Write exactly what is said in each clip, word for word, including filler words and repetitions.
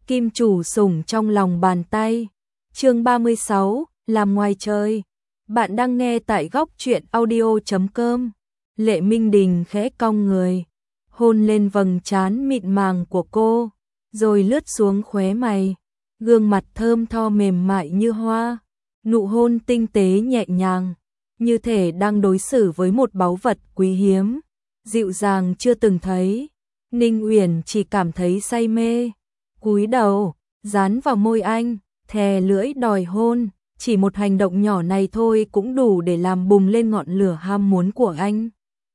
Kim chủ sủng trong lòng bàn tay. Chương ba mươi sáu, làm ngoài trời. Bạn đang nghe tại góc truyện audio chấm com. Lệ Minh Đình khẽ cong người, hôn lên vầng trán mịn màng của cô, rồi lướt xuống khóe mày, gương mặt thơm tho mềm mại như hoa, nụ hôn tinh tế nhẹ nhàng, như thể đang đối xử với một báu vật quý hiếm, dịu dàng chưa từng thấy. Ninh Uyển chỉ cảm thấy say mê, cúi đầu, dán vào môi anh, thè lưỡi đòi hôn, chỉ một hành động nhỏ này thôi cũng đủ để làm bùng lên ngọn lửa ham muốn của anh.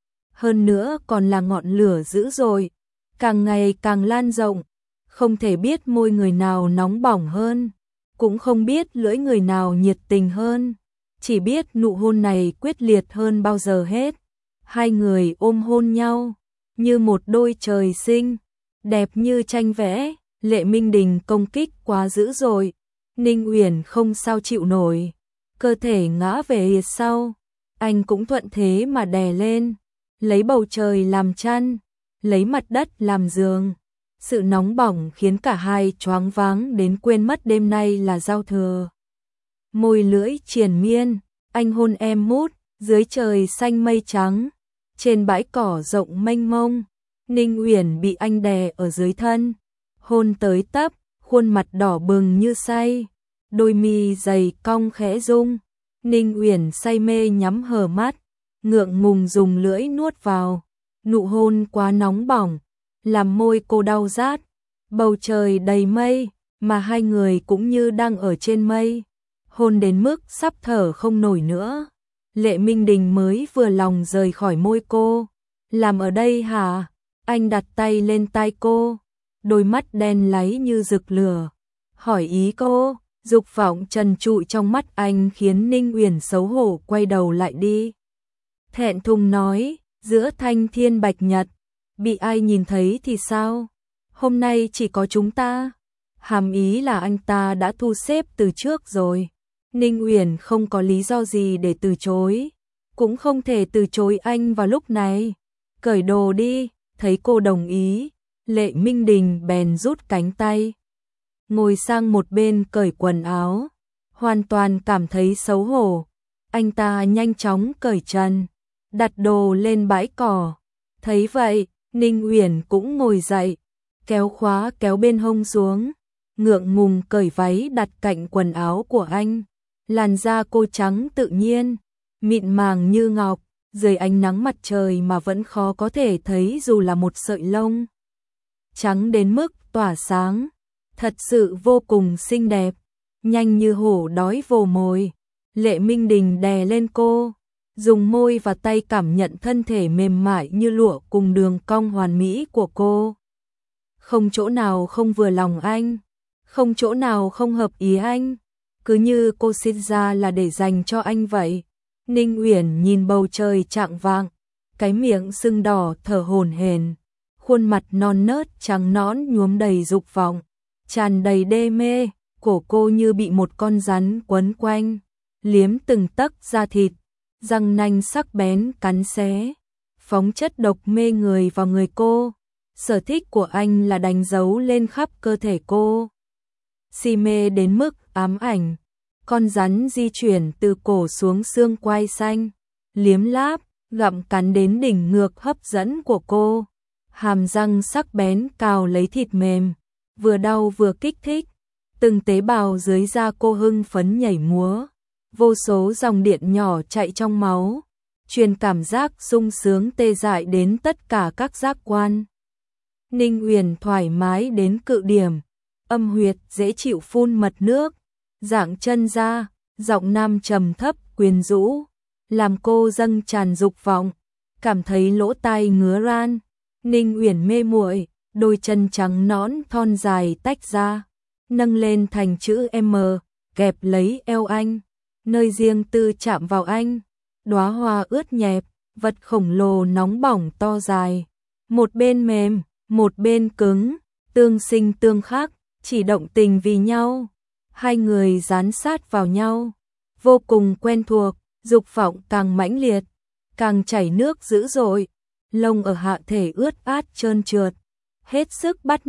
Hơn nữa còn là ngọn lửa dữ dội, càng ngày càng lan rộng, không thể biết môi người nào nóng bỏng hơn, cũng không biết lưỡi người nào nhiệt tình hơn, chỉ biết nụ hôn này quyết liệt hơn bao giờ hết. Hai người ôm hôn nhau, như một đôi trời sinh, đẹp như tranh vẽ. Lệ Minh Đình công kích quá dữ dội, Ninh Uyển không sao chịu nổi, cơ thể ngã về sau, anh cũng thuận thế mà đè lên, lấy bầu trời làm chăn, lấy mặt đất làm giường. Sự nóng bỏng khiến cả hai choáng váng đến quên mất đêm nay là giao thừa. Môi lưỡi triền miên, anh hôn em mút, dưới trời xanh mây trắng, trên bãi cỏ rộng mênh mông, Ninh Uyển bị anh đè ở dưới thân, hôn tới tấp, khuôn mặt đỏ bừng như say, đôi mi dày cong khẽ rung. Ninh Uyển say mê nhắm hờ mắt, ngượng ngùng dùng lưỡi nuốt vào, nụ hôn quá nóng bỏng, làm môi cô đau rát. Bầu trời đầy mây, mà hai người cũng như đang ở trên mây, hôn đến mức sắp thở không nổi nữa. Lệ Minh Đình mới vừa lòng rời khỏi môi cô. Làm ở đây hả? Anh đặt tay lên tai cô, đôi mắt đen láy như rực lửa, hỏi ý cô. Dục vọng trần trụi trong mắt anh khiến Ninh Uyển xấu hổ quay đầu lại đi. Thẹn thùng nói, giữa thanh thiên bạch nhật, bị ai nhìn thấy thì sao? Hôm nay chỉ có chúng ta. Hàm ý là anh ta đã thu xếp từ trước rồi. Ninh Uyển không có lý do gì để từ chối, cũng không thể từ chối anh vào lúc này. Cởi đồ đi. Thấy cô đồng ý, Lệ Minh Đình bèn rút cánh tay, ngồi sang một bên cởi quần áo, hoàn toàn cảm thấy xấu hổ. Anh ta nhanh chóng cởi trần, đặt đồ lên bãi cỏ. Thấy vậy, Ninh Uyển cũng ngồi dậy, kéo khóa kéo bên hông xuống, ngượng ngùng cởi váy đặt cạnh quần áo của anh. Làn da cô trắng tự nhiên, mịn màng như ngọc, dưới ánh nắng mặt trời mà vẫn khó có thể thấy dù là một sợi lông. Trắng đến mức tỏa sáng, thật sự vô cùng xinh đẹp, nhanh như hổ đói vồ mồi. Lệ Minh Đình đè lên cô, dùng môi và tay cảm nhận thân thể mềm mại như lụa cùng đường cong hoàn mỹ của cô. Không chỗ nào không vừa lòng anh, không chỗ nào không hợp ý anh, cứ như cô sinh ra là để dành cho anh vậy. Ninh Uyển nhìn bầu trời chạng vạng, cái miệng sưng đỏ thở hổn hển, khuôn mặt non nớt trắng nõn nhuốm đầy dục vọng, tràn đầy đê mê. Cổ cô như bị một con rắn quấn quanh, liếm từng tấc da thịt, răng nanh sắc bén cắn xé, phóng chất độc mê người vào người cô. Sở thích của anh là đánh dấu lên khắp cơ thể cô, si mê đến mức ám ảnh. Con rắn di chuyển từ cổ xuống xương quai xanh, liếm láp, gặm cắn đến đỉnh ngược hấp dẫn của cô. Hàm răng sắc bén cào lấy thịt mềm, vừa đau vừa kích thích. Từng tế bào dưới da cô hưng phấn nhảy múa, vô số dòng điện nhỏ chạy trong máu, truyền cảm giác sung sướng tê dại đến tất cả các giác quan. Ninh Uyển thoải mái đến cự điểm, âm huyệt dễ chịu phun mật nước, dạng chân ra, giọng nam trầm thấp quyến rũ, làm cô dâng tràn dục vọng, cảm thấy lỗ tai ngứa ran. Ninh Uyển mê muội, đôi chân trắng nõn thon dài tách ra, nâng lên thành chữ M, kẹp lấy eo anh, nơi riêng tư chạm vào anh, đóa hoa ướt nhẹp, vật khổng lồ nóng bỏng to dài, một bên mềm, một bên cứng, tương sinh tương khắc, chỉ động tình vì nhau. Hai người dán sát vào nhau, vô cùng quen thuộc, dục vọng càng mãnh liệt, càng chảy nước dữ dội. Lông ở hạ thể ướt át trơn trượt, hết sức bắt mắt,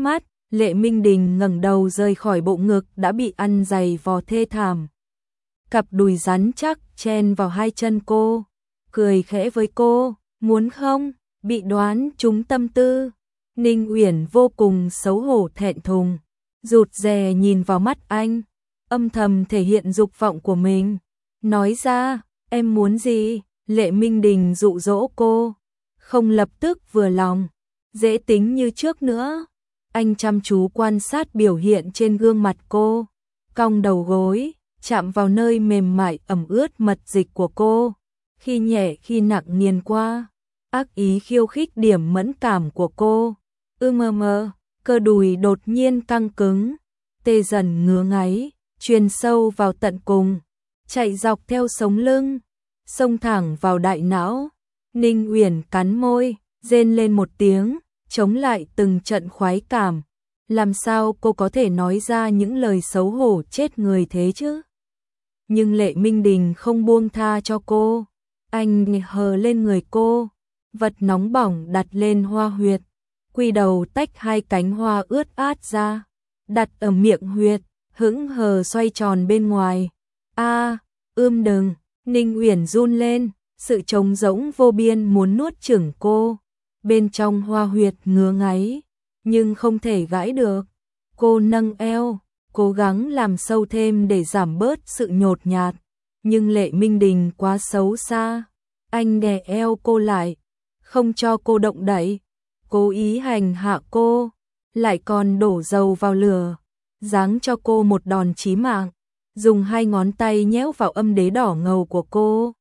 Lệ Minh Đình ngẩng đầu rời khỏi bộ ngực đã bị ăn giày vò thê thảm. Cặp đùi rắn chắc chen vào hai chân cô, cười khẽ với cô, muốn không? Bị đoán trúng tâm tư. Ninh Uyển vô cùng xấu hổ thẹn thùng, rụt rè nhìn vào mắt anh, âm thầm thể hiện dục vọng của mình. Nói ra, em muốn gì? Lệ Minh Đình dụ dỗ cô, không lập tức vừa lòng, dễ tính như trước nữa. Anh chăm chú quan sát biểu hiện trên gương mặt cô, cong đầu gối, chạm vào nơi mềm mại ẩm ướt mật dịch của cô, khi nhẹ khi nặng nghiền qua, ác ý khiêu khích điểm mẫn cảm của cô. Ư mơ mơ, cơ đùi đột nhiên căng cứng, tê dần ngứa ngáy, truyền sâu vào tận cùng, chạy dọc theo sống lưng, xông thẳng vào đại não. Ninh Uyển cắn môi, rên lên một tiếng, chống lại từng trận khoái cảm. Làm sao cô có thể nói ra những lời xấu hổ chết người thế chứ? Nhưng Lệ Minh Đình không buông tha cho cô. Anh hờ lên người cô, vật nóng bỏng đặt lên hoa huyệt, quy đầu tách hai cánh hoa ướt át ra, đặt ở miệng huyệt, hững hờ xoay tròn bên ngoài. A, ưm đừng, Ninh Uyển run lên, sự trống rỗng vô biên muốn nuốt chửng cô. Bên trong hoa huyệt ngứa ngáy, nhưng không thể gãi được. Cô nâng eo, cố gắng làm sâu thêm để giảm bớt sự nhột nhạt. Nhưng Lệ Minh Đình quá xấu xa. Anh đè eo cô lại, không cho cô động đậy, cố ý hành hạ cô, lại còn đổ dầu vào lửa, giáng cho cô một đòn chí mạng, dùng hai ngón tay nhéo vào âm đế đỏ ngầu của cô.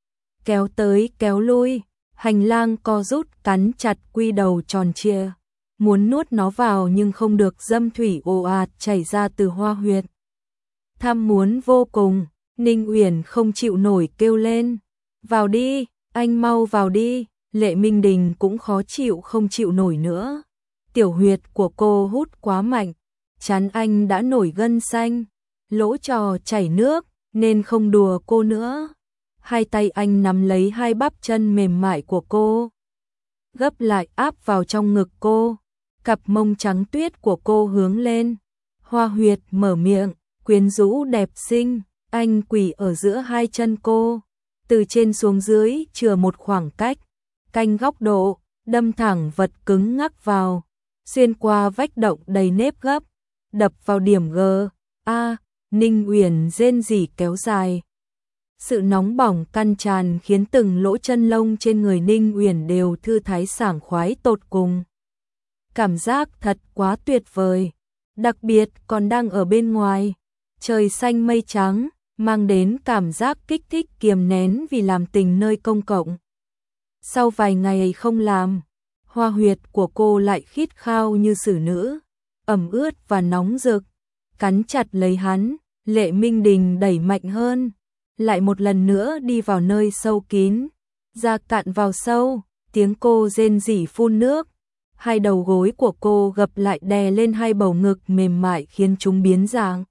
Kéo tới kéo lui, hành lang co rút cắn chặt quy đầu tròn trịa, muốn nuốt nó vào nhưng không được, dâm thủy ồ ạt chảy ra từ hoa huyệt. Tham muốn vô cùng, Ninh Uyển không chịu nổi kêu lên, vào đi, anh mau vào đi. Lệ Minh Đình cũng khó chịu không chịu nổi nữa. Tiểu huyệt của cô hút quá mạnh, trán anh đã nổi gân xanh, lỗ trò chảy nước, nên không đùa cô nữa. Hai tay anh nắm lấy hai bắp chân mềm mại của cô, gấp lại áp vào trong ngực cô, cặp mông trắng tuyết của cô hướng lên. Hoa huyệt mở miệng, quyến rũ đẹp xinh, anh quỳ ở giữa hai chân cô, từ trên xuống dưới chừa một khoảng cách, canh góc độ, đâm thẳng vật cứng ngắc vào, xuyên qua vách động đầy nếp gấp, đập vào điểm G. A, Ninh Uyển rên rỉ kéo dài. Sự nóng bỏng căn tràn khiến từng lỗ chân lông trên người Ninh Uyển đều thư thái sảng khoái tột cùng. Cảm giác thật quá tuyệt vời, đặc biệt còn đang ở bên ngoài, trời xanh mây trắng, mang đến cảm giác kích thích kiềm nén vì làm tình nơi công cộng. Sau vài ngày không làm, hoa huyệt của cô lại khít khao như xử nữ, ẩm ướt và nóng rực, cắn chặt lấy hắn. Lệ Minh Đình đẩy mạnh hơn, lại một lần nữa đi vào nơi sâu kín, da cạn vào sâu, tiếng cô rên rỉ phun nước, hai đầu gối của cô gập lại đè lên hai bầu ngực mềm mại khiến chúng biến dạng.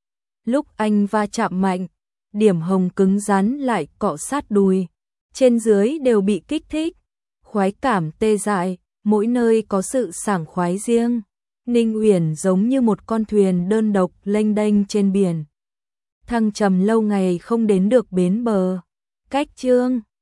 Lúc anh va chạm mạnh, điểm hồng cứng rắn lại cọ sát đùi, trên dưới đều bị kích thích, khoái cảm tê dại, mỗi nơi có sự sảng khoái riêng. Ninh Uyển giống như một con thuyền đơn độc lênh đênh trên biển, thăng trầm lâu ngày không đến được bến bờ. Cách chương